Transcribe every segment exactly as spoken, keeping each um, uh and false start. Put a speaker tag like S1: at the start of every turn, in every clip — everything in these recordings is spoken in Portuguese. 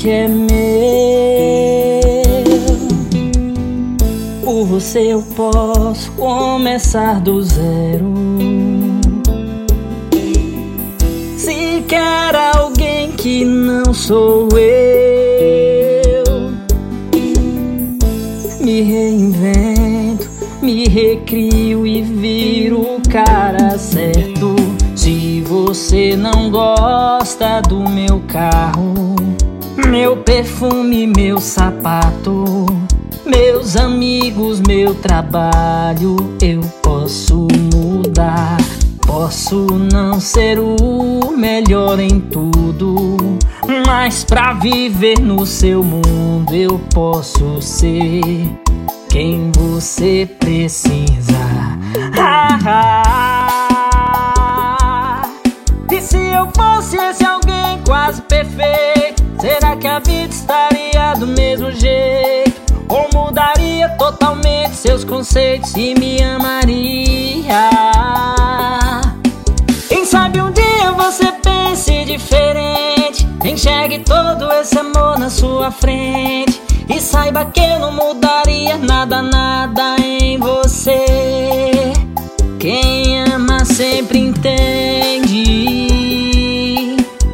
S1: que é meu. Por você eu posso começar do zero. Se quer alguém que não sou eu, me reinvento, me recrio e viro o cara certo. Se você não gosta do meu carro, meu perfume, meu sapato, meus amigos, meu trabalho, eu posso mudar. Posso não ser o melhor em tudo, mas pra viver no seu mundo eu posso ser quem você precisa. Ah, ah. E se eu fosse esse alguém quase perfeito, será que a vida estaria do mesmo jeito? Ou mudaria totalmente seus conceitos e me amaria? Quem sabe um dia você pense diferente, enxergue todo esse amor na sua frente e saiba que eu não mudaria nada, nada em você. Quem ama sempre entende.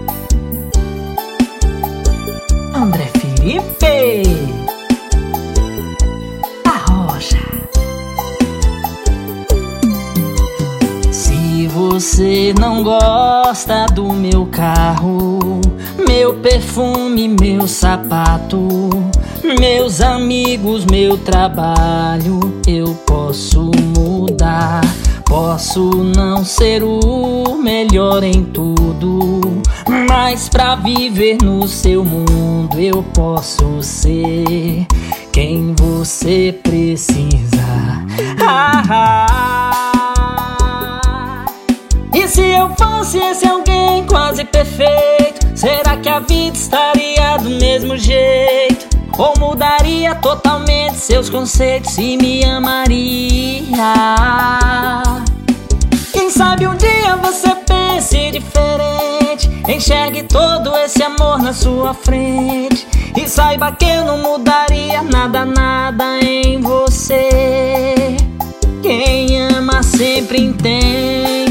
S1: André Felipe, a Rocha. Se você não gosta do meu carro, meu perfume, meu sapato, meus amigos, meu trabalho, eu posso mudar. Posso não ser o melhor em tudo, mas pra viver no seu mundo eu posso ser quem você precisa. Ah, ah. E se eu fosse esse alguém quase perfeito, será que a vida estaria do mesmo jeito? Ou mudaria totalmente seus conceitos e me amaria? Quem sabe um dia você pense diferente, enxergue todo esse amor na sua frente e saiba que eu não mudaria nada, nada em você. Quem ama sempre entende.